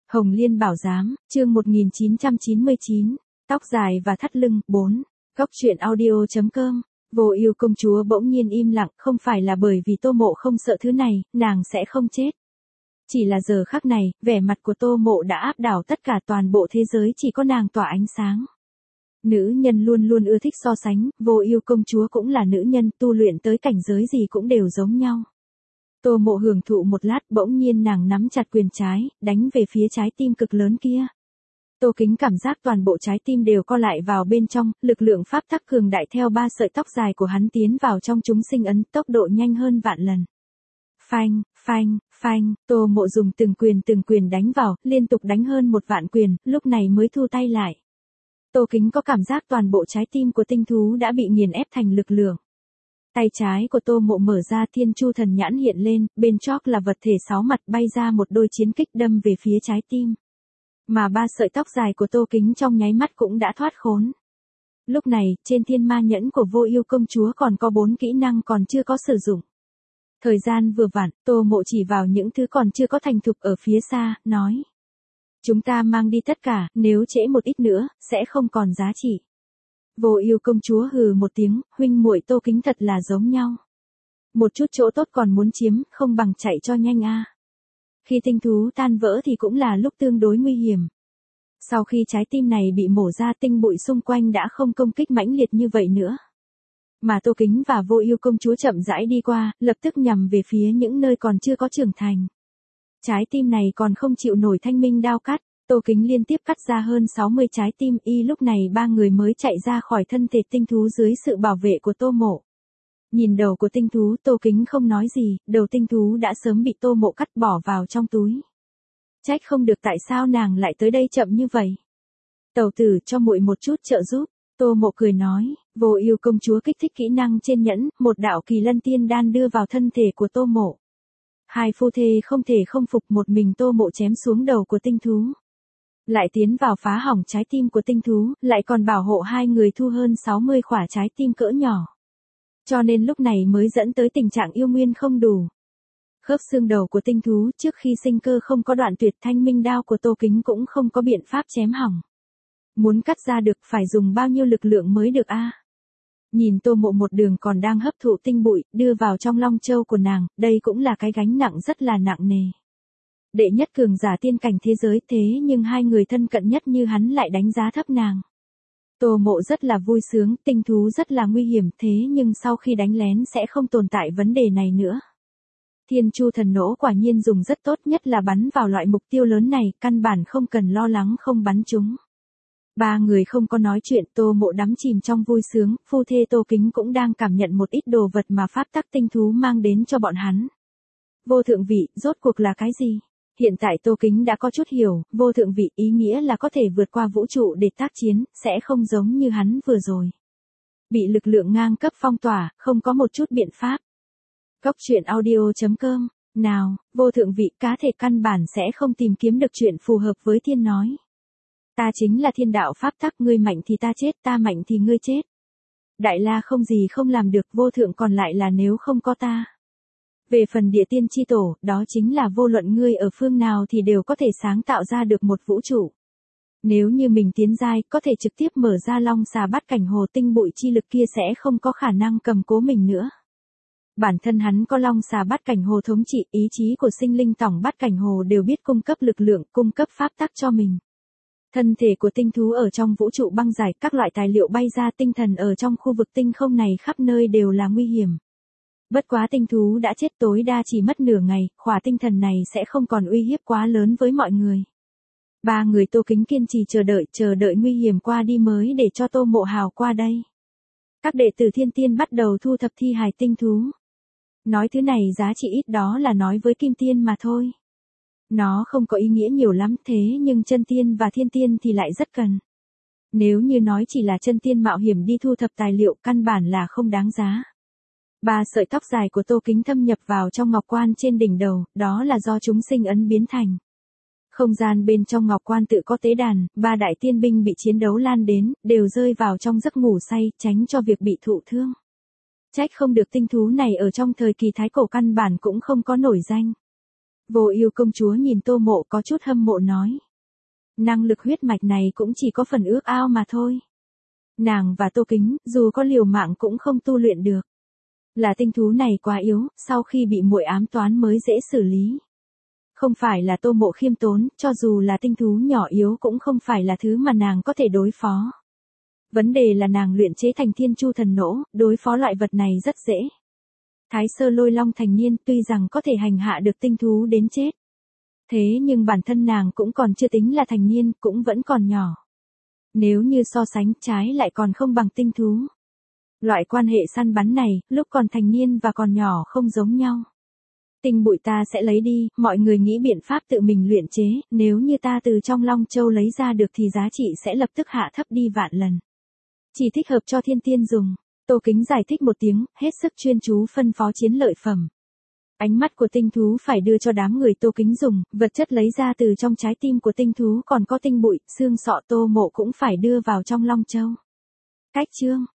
Hồng Liên Bảo Giám, chương 1999, tóc dài và thắt lưng, 4. Góc truyện audio.com. Vô Ưu công chúa bỗng nhiên im lặng, không phải là bởi vì Tô Mộ không sợ thứ này, nàng sẽ không chết. Chỉ là giờ khắc này, vẻ mặt của Tô Mộ đã áp đảo tất cả, toàn bộ thế giới chỉ có nàng tỏa ánh sáng. Nữ nhân luôn luôn ưa thích so sánh, Vô Ưu công chúa cũng là nữ nhân, tu luyện tới cảnh giới gì cũng đều giống nhau. Tô Mộ hưởng thụ một lát, bỗng nhiên nàng nắm chặt quyền trái, đánh về phía trái tim cực lớn kia. Tô Kính cảm giác toàn bộ trái tim đều co lại vào bên trong, lực lượng pháp tắc cường đại theo 3 sợi tóc dài của hắn tiến vào trong chúng sinh ấn, tốc độ nhanh hơn vạn lần. Phanh, phanh, phanh, Tô Mộ dùng từng quyền đánh vào, liên tục đánh hơn 1 vạn quyền, lúc này mới thu tay lại. Tô Kính có cảm giác toàn bộ trái tim của tinh thú đã bị nghiền ép thành lực lượng. Tay trái của Tô Mộ mở ra, Thiên Chu Thần Nhãn hiện lên, bên chóp là vật thể 6 mặt bay ra một đôi chiến kích đâm về phía trái tim. Mà 3 sợi tóc dài của Tô Kính trong nháy mắt cũng đã thoát khốn. Lúc này, trên Thiên Ma Nhẫn của Vô Ưu công chúa còn có 4 kỹ năng còn chưa có sử dụng. Thời gian vừa vặn, Tô Mộ chỉ vào những thứ còn chưa có thành thục ở phía xa, nói. Chúng ta mang đi tất cả, nếu trễ một ít nữa, sẽ không còn giá trị. Vô Ưu công chúa hừ một tiếng, huynh muội Tô Kính thật là giống nhau. Một chút chỗ tốt còn muốn chiếm, không bằng chạy cho nhanh a. Khi tinh thú tan vỡ thì cũng là lúc tương đối nguy hiểm. Sau khi trái tim này bị mổ ra, tinh bụi xung quanh đã không công kích mãnh liệt như vậy nữa. Mà Tô Kính và Vô Ưu công chúa chậm rãi đi qua, lập tức nhằm về phía những nơi còn chưa có trưởng thành. Trái tim này còn không chịu nổi thanh minh đao cắt. Tô Kính liên tiếp cắt ra hơn 60 trái tim, lúc này 3 người mới chạy ra khỏi thân thể tinh thú dưới sự bảo vệ của Tô Mộ. Nhìn đầu của tinh thú, Tô Kính không nói gì, đầu tinh thú đã sớm bị Tô Mộ cắt bỏ vào trong túi. Trách không được tại sao nàng lại tới đây chậm như vậy. Tẩu tử cho muội một chút trợ giúp, Tô Mộ cười nói. Vô Ưu công chúa kích thích kỹ năng trên nhẫn, một đạo Kỳ Lân Tiên đan đưa vào thân thể của Tô Mộ. Hai phu thê không thể không phục, một mình Tô Mộ chém xuống đầu của tinh thú. Lại tiến vào phá hỏng trái tim của tinh thú, lại còn bảo hộ hai người thu hơn 60 quả trái tim cỡ nhỏ. Cho nên lúc này mới dẫn tới tình trạng yêu nguyên không đủ. Khớp xương đầu của tinh thú trước khi sinh cơ không có đoạn tuyệt, thanh minh đao của Tô Kính cũng không có biện pháp chém hỏng. Muốn cắt ra được phải dùng bao nhiêu lực lượng mới được a? Nhìn Tô Mộ một đường còn đang hấp thụ tinh bụi, đưa vào trong long châu của nàng, đây cũng là cái gánh nặng rất là nặng nề. Đệ nhất cường giả tiên cảnh thế giới, thế nhưng hai người thân cận nhất như hắn lại đánh giá thấp nàng. Tô Mộ rất là vui sướng, tinh thú rất là nguy hiểm, thế nhưng sau khi đánh lén sẽ không tồn tại vấn đề này nữa. Thiên Chu Thần Nỗ quả nhiên dùng rất tốt, nhất là bắn vào loại mục tiêu lớn này, căn bản không cần lo lắng không bắn trúng. 3 người không có nói chuyện, Tô Mộ đắm chìm trong vui sướng, phu thê Tô Kính cũng đang cảm nhận một ít đồ vật mà pháp tắc tinh thú mang đến cho bọn hắn. Vô thượng vị, rốt cuộc là cái gì? Hiện tại Tô Kính đã có chút hiểu, vô thượng vị ý nghĩa là có thể vượt qua vũ trụ để tác chiến, sẽ không giống như hắn vừa rồi. Bị lực lượng ngang cấp phong tỏa, không có một chút biện pháp. Góc truyện audio.com. Nào, vô thượng vị cá thể căn bản sẽ không tìm kiếm được chuyện phù hợp với thiên nói. Ta chính là thiên đạo pháp tắc, ngươi mạnh thì ta chết, ta mạnh thì ngươi chết. Đại la không gì không làm được, vô thượng còn lại là nếu không có ta. Về phần địa tiên chi tổ, đó chính là vô luận ngươi ở phương nào thì đều có thể sáng tạo ra được một vũ trụ. Nếu như mình tiến giai, có thể trực tiếp mở ra long xà bát cảnh hồ, tinh bụi chi lực kia sẽ không có khả năng cầm cố mình nữa. Bản thân hắn có long xà bát cảnh hồ thống trị, ý chí của sinh linh tổng bát cảnh hồ đều biết cung cấp lực lượng, cung cấp pháp tắc cho mình. Thân thể của tinh thú ở trong vũ trụ băng giải, các loại tài liệu bay ra, tinh thần ở trong khu vực tinh không này khắp nơi đều là nguy hiểm. Bất quá tinh thú đã chết, tối đa chỉ mất nửa ngày, khỏa tinh thần này sẽ không còn uy hiếp quá lớn với mọi người. 3 người Tô Kính kiên trì chờ đợi nguy hiểm qua đi mới để cho Tô Mộ hào qua đây. Các đệ tử thiên tiên bắt đầu thu thập thi hài tinh thú. Nói thứ này giá trị ít đó là nói với kim tiên mà thôi. Nó không có ý nghĩa nhiều lắm, thế nhưng chân tiên và thiên tiên thì lại rất cần. Nếu như nói chỉ là chân tiên mạo hiểm đi thu thập tài liệu, căn bản là không đáng giá. 3 sợi tóc dài của Tô Kính thâm nhập vào trong ngọc quan trên đỉnh đầu, đó là do chúng sinh ấn biến thành. Không gian bên trong ngọc quan tự có tế đàn, 3 đại tiên binh bị chiến đấu lan đến, đều rơi vào trong giấc ngủ say, tránh cho việc bị thụ thương. Trách không được tinh thú này ở trong thời kỳ thái cổ căn bản cũng không có nổi danh. Vô Ưu công chúa nhìn Tô Mộ có chút hâm mộ nói. Năng lực huyết mạch này cũng chỉ có phần ước ao mà thôi. Nàng và Tô Kính, dù có liều mạng cũng không tu luyện được. Là tinh thú này quá yếu, sau khi bị muội ám toán mới dễ xử lý. Không phải là Tô Mộ khiêm tốn, cho dù là tinh thú nhỏ yếu cũng không phải là thứ mà nàng có thể đối phó. Vấn đề là nàng luyện chế thành Thiên Chu thần nỗ, đối phó loại vật này rất dễ. Thái Sơ Lôi Long thành niên tuy rằng có thể hành hạ được tinh thú đến chết. Thế nhưng bản thân nàng cũng còn chưa tính là thành niên, cũng vẫn còn nhỏ. Nếu như so sánh trái lại còn không bằng tinh thú. Loại quan hệ săn bắn này, lúc còn thành niên và còn nhỏ không giống nhau. Tinh bụi ta sẽ lấy đi, mọi người nghĩ biện pháp tự mình luyện chế, nếu như ta từ trong Long Châu lấy ra được thì giá trị sẽ lập tức hạ thấp đi vạn lần. Chỉ thích hợp cho thiên tiên dùng. Tô Kính giải thích một tiếng, hết sức chuyên chú phân phó chiến lợi phẩm. Ánh mắt của tinh thú phải đưa cho đám người Tô Kính dùng, vật chất lấy ra từ trong trái tim của tinh thú còn có tinh bụi, xương sọ Tô Mộ cũng phải đưa vào trong Long Châu. Cách chương